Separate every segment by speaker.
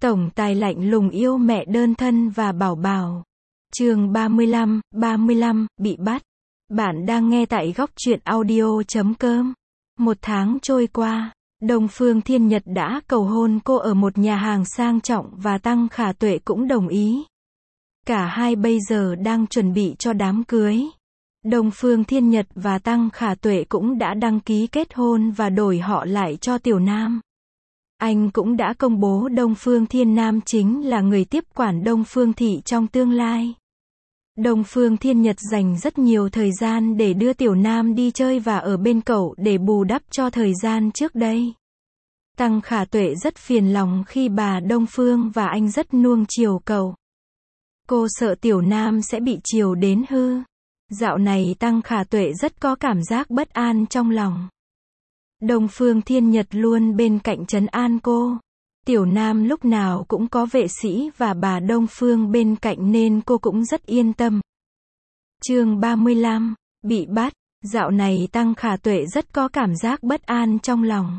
Speaker 1: Tổng tài lạnh lùng yêu mẹ đơn thân và bảo bảo. Chương 35, bị bắt. Bạn đang nghe tại góc truyện audio.com. Một tháng trôi qua, Đông Phương Thiên Nhật đã cầu hôn cô ở một nhà hàng sang trọng và Tăng Khả Tuệ cũng đồng ý. Cả hai bây giờ đang chuẩn bị cho đám cưới. Đông Phương Thiên Nhật và Tăng Khả Tuệ cũng đã đăng ký kết hôn và đổi họ lại cho Tiểu Nam. Anh cũng đã công bố Đông Phương Thiên Nam chính là người tiếp quản Đông Phương Thị trong tương lai. Đông Phương Thiên Nhật dành rất nhiều thời gian để đưa Tiểu Nam đi chơi và ở bên cậu để bù đắp cho thời gian trước đây. Tăng Khả Tuệ rất phiền lòng khi bà Đông Phương và anh rất nuông chiều cậu. Cô sợ Tiểu Nam sẽ bị chiều đến hư. Dạo này Tăng Khả Tuệ rất có cảm giác bất an trong lòng. Đông Phương Thiên Nhật luôn bên cạnh trấn an cô. Tiểu Nam lúc nào cũng có vệ sĩ và bà Đông Phương bên cạnh nên cô cũng rất yên tâm. Chương 35, bị bắt. Dạo này Tăng Khả Tuệ rất có cảm giác bất an trong lòng.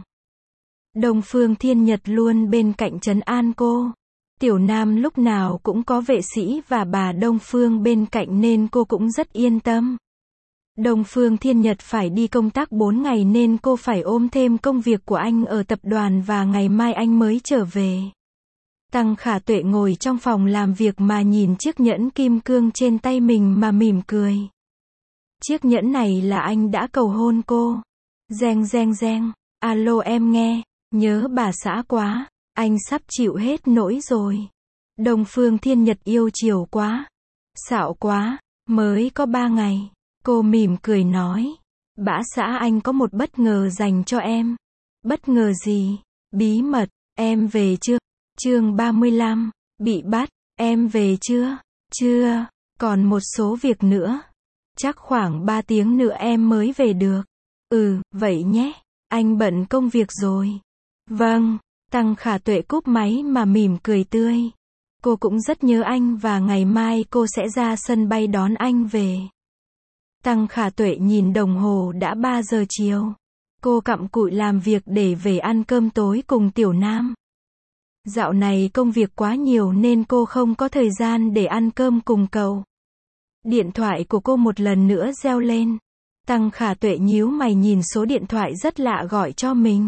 Speaker 1: Đông Phương Thiên Nhật luôn bên cạnh trấn an cô. Tiểu Nam lúc nào cũng có vệ sĩ và bà Đông Phương bên cạnh nên cô cũng rất yên tâm. Đông Phương Thiên Nhật phải đi công tác 4 ngày nên cô phải ôm thêm công việc của anh ở tập đoàn và ngày mai anh mới trở về. Tăng Khả Tuệ ngồi trong phòng làm việc mà nhìn chiếc nhẫn kim cương trên tay mình mà mỉm cười. Chiếc nhẫn này là anh đã cầu hôn cô. Reng reng reng, alo em nghe, nhớ bà xã quá, anh sắp chịu hết nỗi rồi. Đông Phương Thiên Nhật yêu chiều quá, xạo quá, mới có 3 ngày. Cô mỉm cười nói, bả xã anh có một bất ngờ dành cho em. Bất ngờ gì? Bí mật, em về chưa? Chương 35, bị bắt, em về chưa? Chưa, còn một số việc nữa. Chắc khoảng 3 tiếng nữa em mới về được. Ừ, vậy nhé, anh bận công việc rồi. Vâng, Tăng Khả Tuệ cúp máy mà mỉm cười tươi. Cô cũng rất nhớ anh và ngày mai cô sẽ ra sân bay đón anh về. Tăng Khả Tuệ nhìn đồng hồ đã 3 giờ chiều. Cô cặm cụi làm việc để về ăn cơm tối cùng Tiểu Nam. Dạo này công việc quá nhiều nên cô không có thời gian để ăn cơm cùng cậu. Điện thoại của cô một lần nữa reo lên. Tăng Khả Tuệ nhíu mày nhìn số điện thoại rất lạ gọi cho mình.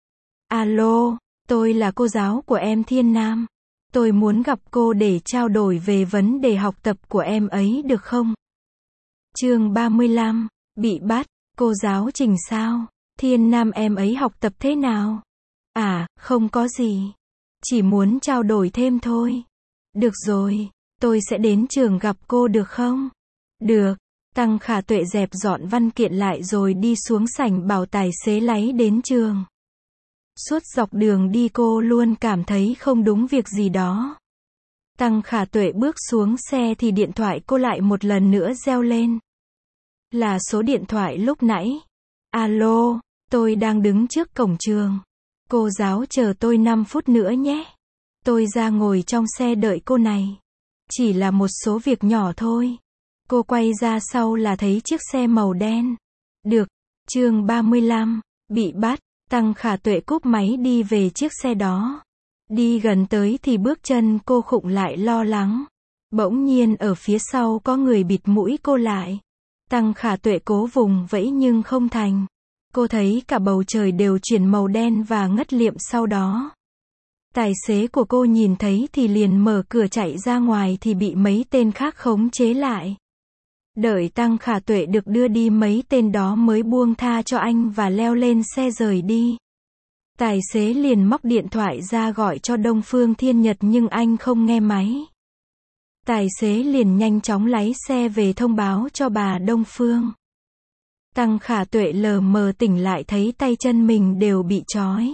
Speaker 1: Alo, tôi là cô giáo của em Thiên Nam. Tôi muốn gặp cô để trao đổi về vấn đề học tập của em ấy được không? Chương 35, bị bắt, cô giáo Trình sao? Thiên Nam em ấy học tập thế nào? À, không có gì. Chỉ muốn trao đổi thêm thôi. Được rồi, tôi sẽ đến trường gặp cô được không? Được. Tăng Khả Tuệ dẹp dọn văn kiện lại rồi đi xuống sảnh bảo tài xế lái đến trường. Suốt dọc đường đi cô luôn cảm thấy không đúng việc gì đó. Tăng Khả Tuệ bước xuống xe thì điện thoại cô lại một lần nữa reo lên. Là số điện thoại lúc nãy. Alo, tôi đang đứng trước cổng trường. Cô giáo chờ tôi 5 phút nữa nhé. Tôi ra ngồi trong xe đợi cô này. Chỉ là một số việc nhỏ thôi. Cô quay ra sau là thấy chiếc xe màu đen. Được. Chương 35, bị bắt. Tăng Khả Tuệ cúp máy đi về chiếc xe đó. Đi gần tới thì bước chân cô khựng lại lo lắng. Bỗng nhiên ở phía sau có người bịt mũi cô lại. Tăng Khả Tuệ cố vùng vẫy nhưng không thành. Cô thấy cả bầu trời đều chuyển màu đen và ngất liệm sau đó. Tài xế của cô nhìn thấy thì liền mở cửa chạy ra ngoài thì bị mấy tên khác khống chế lại. Đợi Tăng Khả Tuệ được đưa đi mấy tên đó mới buông tha cho anh và leo lên xe rời đi. Tài xế liền móc điện thoại ra gọi cho Đông Phương Thiên Nhật nhưng anh không nghe máy. Tài xế liền nhanh chóng lái xe về thông báo cho bà Đông Phương. Tăng Khả Tuệ lờ mờ tỉnh lại thấy tay chân mình đều bị trói.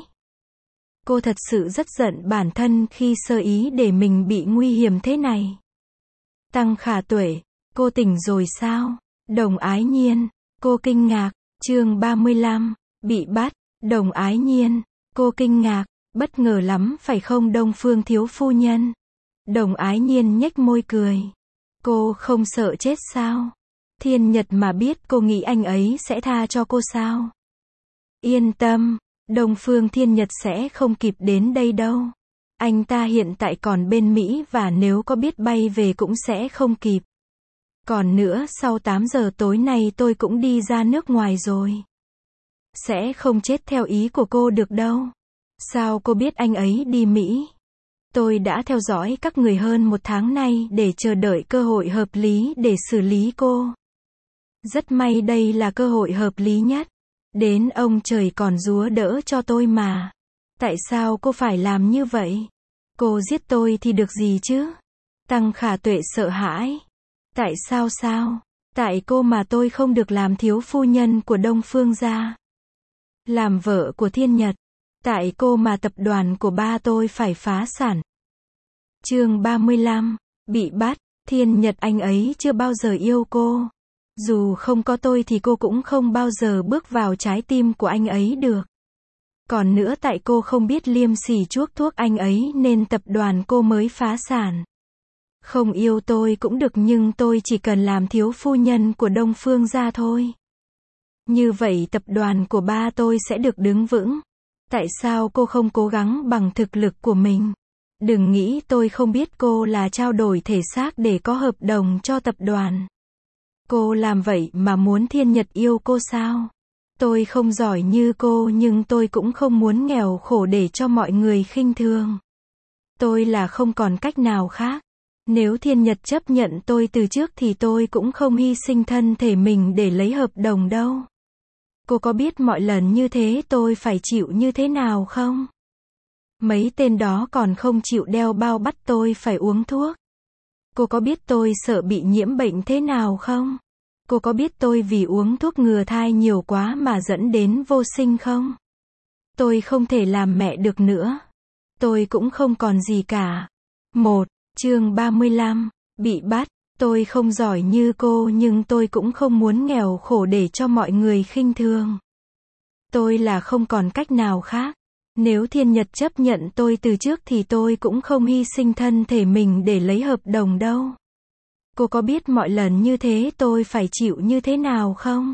Speaker 1: Cô thật sự rất giận bản thân khi sơ ý để mình bị nguy hiểm thế này. Tăng Khả Tuệ, cô tỉnh rồi sao? Đồng Ái Nhiên, cô kinh ngạc. Chương 35, bị bắt. Đồng Ái Nhiên, cô kinh ngạc, bất ngờ lắm phải không Đông Phương thiếu phu nhân? Đồng Ái Nhiên nhếch môi cười. Cô không sợ chết sao? Thiên Nhật mà biết cô nghĩ anh ấy sẽ tha cho cô sao? Yên tâm, Đông Phương Thiên Nhật sẽ không kịp đến đây đâu. Anh ta hiện tại còn bên Mỹ và nếu có biết bay về cũng sẽ không kịp. Còn nữa, sau 8 giờ tối nay tôi cũng đi ra nước ngoài rồi. Sẽ không chết theo ý của cô được đâu. Sao cô biết anh ấy đi Mỹ? Tôi đã theo dõi các người hơn 1 tháng nay để chờ đợi cơ hội hợp lý để xử lý cô. Rất may đây là cơ hội hợp lý nhất. Đến ông trời còn giúa đỡ cho tôi mà. Tại sao cô phải làm như vậy? Cô giết tôi thì được gì chứ? Tăng Khả Tuệ sợ hãi. Tại sao sao? Tại cô mà tôi không được làm thiếu phu nhân của Đông Phương gia. Làm vợ của Thiên Nhật. Tại cô mà tập đoàn của ba tôi phải phá sản. Chương 35. Bị bắt. Thiên Nhật anh ấy chưa bao giờ yêu cô. Dù không có tôi thì cô cũng không bao giờ bước vào trái tim của anh ấy được. Còn nữa tại cô không biết liêm sỉ chuốc thuốc anh ấy nên tập đoàn cô mới phá sản. Không yêu tôi cũng được nhưng tôi chỉ cần làm thiếu phu nhân của Đông Phương gia thôi. Như vậy tập đoàn của ba tôi sẽ được đứng vững. Tại sao cô không cố gắng bằng thực lực của mình? Đừng nghĩ tôi không biết cô là trao đổi thể xác để có hợp đồng cho tập đoàn. Cô làm vậy mà muốn Thiên Nhật yêu cô sao? Tôi không giỏi như cô nhưng tôi cũng không muốn nghèo khổ để cho mọi người khinh thường. Tôi là không còn cách nào khác. Nếu Thiên Nhật chấp nhận tôi từ trước thì tôi cũng không hy sinh thân thể mình để lấy hợp đồng đâu. Cô có biết mọi lần như thế tôi phải chịu như thế nào không? Mấy tên đó còn không chịu đeo bao bắt tôi phải uống thuốc. Cô có biết tôi sợ bị nhiễm bệnh thế nào không? Cô có biết tôi vì uống thuốc ngừa thai nhiều quá mà dẫn đến vô sinh không? Tôi không thể làm mẹ được nữa. Tôi cũng không còn gì cả. Chương 35. Bị bắt. Tôi không giỏi như cô nhưng tôi cũng không muốn nghèo khổ để cho mọi người khinh thường. Tôi là không còn cách nào khác. Nếu Thiên Nhật chấp nhận tôi từ trước thì tôi cũng không hy sinh thân thể mình để lấy hợp đồng đâu. Cô có biết mọi lần như thế tôi phải chịu như thế nào không?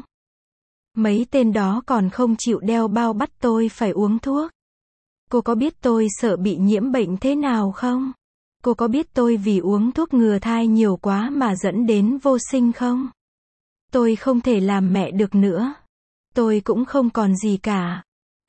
Speaker 1: Mấy tên đó còn không chịu đeo bao bắt tôi phải uống thuốc. Cô có biết tôi sợ bị nhiễm bệnh thế nào không? Cô có biết tôi vì uống thuốc ngừa thai nhiều quá mà dẫn đến vô sinh không? Tôi không thể làm mẹ được nữa. Tôi cũng không còn gì cả.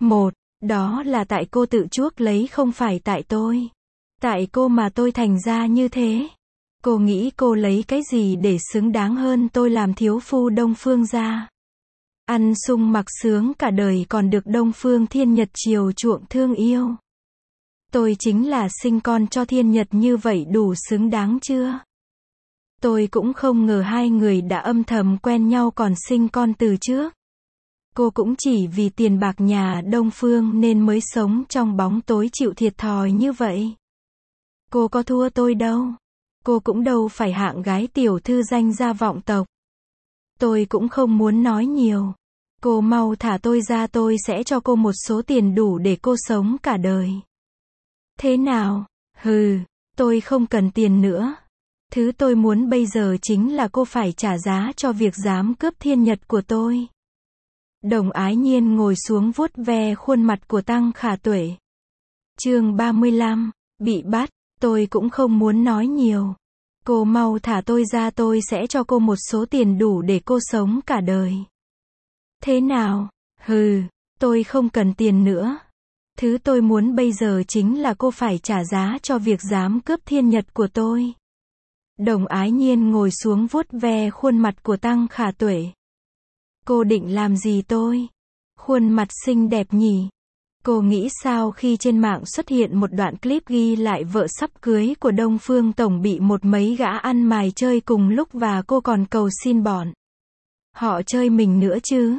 Speaker 1: Đó là tại cô tự chuốc lấy không phải tại tôi. Tại cô mà tôi thành ra như thế. Cô nghĩ cô lấy cái gì để xứng đáng hơn tôi làm thiếu phu Đông Phương gia? Ăn sung mặc sướng cả đời còn được Đông Phương Thiên Nhật chiều chuộng thương yêu. Tôi chính là sinh con cho Thiên Nhật như vậy đủ xứng đáng chưa? Tôi cũng không ngờ hai người đã âm thầm quen nhau còn sinh con từ trước. Cô cũng chỉ vì tiền bạc nhà Đông Phương nên mới sống trong bóng tối chịu thiệt thòi như vậy. Cô có thua tôi đâu. Cô cũng đâu phải hạng gái tiểu thư danh gia vọng tộc. Tôi cũng không muốn nói nhiều. Cô mau thả tôi ra tôi sẽ cho cô một số tiền đủ để cô sống cả đời. Thế nào? Tôi không cần tiền nữa. Thứ tôi muốn bây giờ chính là cô phải trả giá cho việc dám cướp Thiên Nhật của tôi. Đồng Ái Nhiên ngồi xuống vuốt ve khuôn mặt của Tăng Khả Tuệ. Chương 35. Bị bắt. Tôi cũng không muốn nói nhiều. Cô mau thả tôi ra tôi sẽ cho cô một số tiền đủ để cô sống cả đời. Thế nào? Tôi không cần tiền nữa. Thứ tôi muốn bây giờ chính là cô phải trả giá cho việc dám cướp Thiên Nhật của tôi. Đồng Ái Nhiên ngồi xuống vuốt ve khuôn mặt của Tăng Khả Tuệ. Cô định làm gì tôi? Khuôn mặt xinh đẹp nhỉ? Cô nghĩ sao khi trên mạng xuất hiện một đoạn clip ghi lại vợ sắp cưới của Đông Phương Tổng bị một mấy gã ăn mày chơi cùng lúc và cô còn cầu xin bọn họ chơi mình nữa chứ?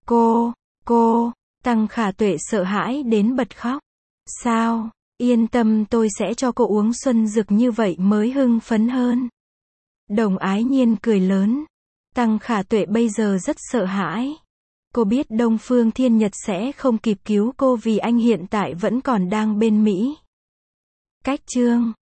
Speaker 1: Cô, Tăng Khả Tuệ sợ hãi đến bật khóc. Sao? Yên tâm tôi sẽ cho cô uống xuân dược như vậy mới hưng phấn hơn. Đồng Ái Nhiên cười lớn. Tăng Khả Tuệ bây giờ rất sợ hãi. Cô biết Đông Phương Thiên Nhật sẽ không kịp cứu cô vì anh hiện tại vẫn còn đang bên Mỹ. Cách chương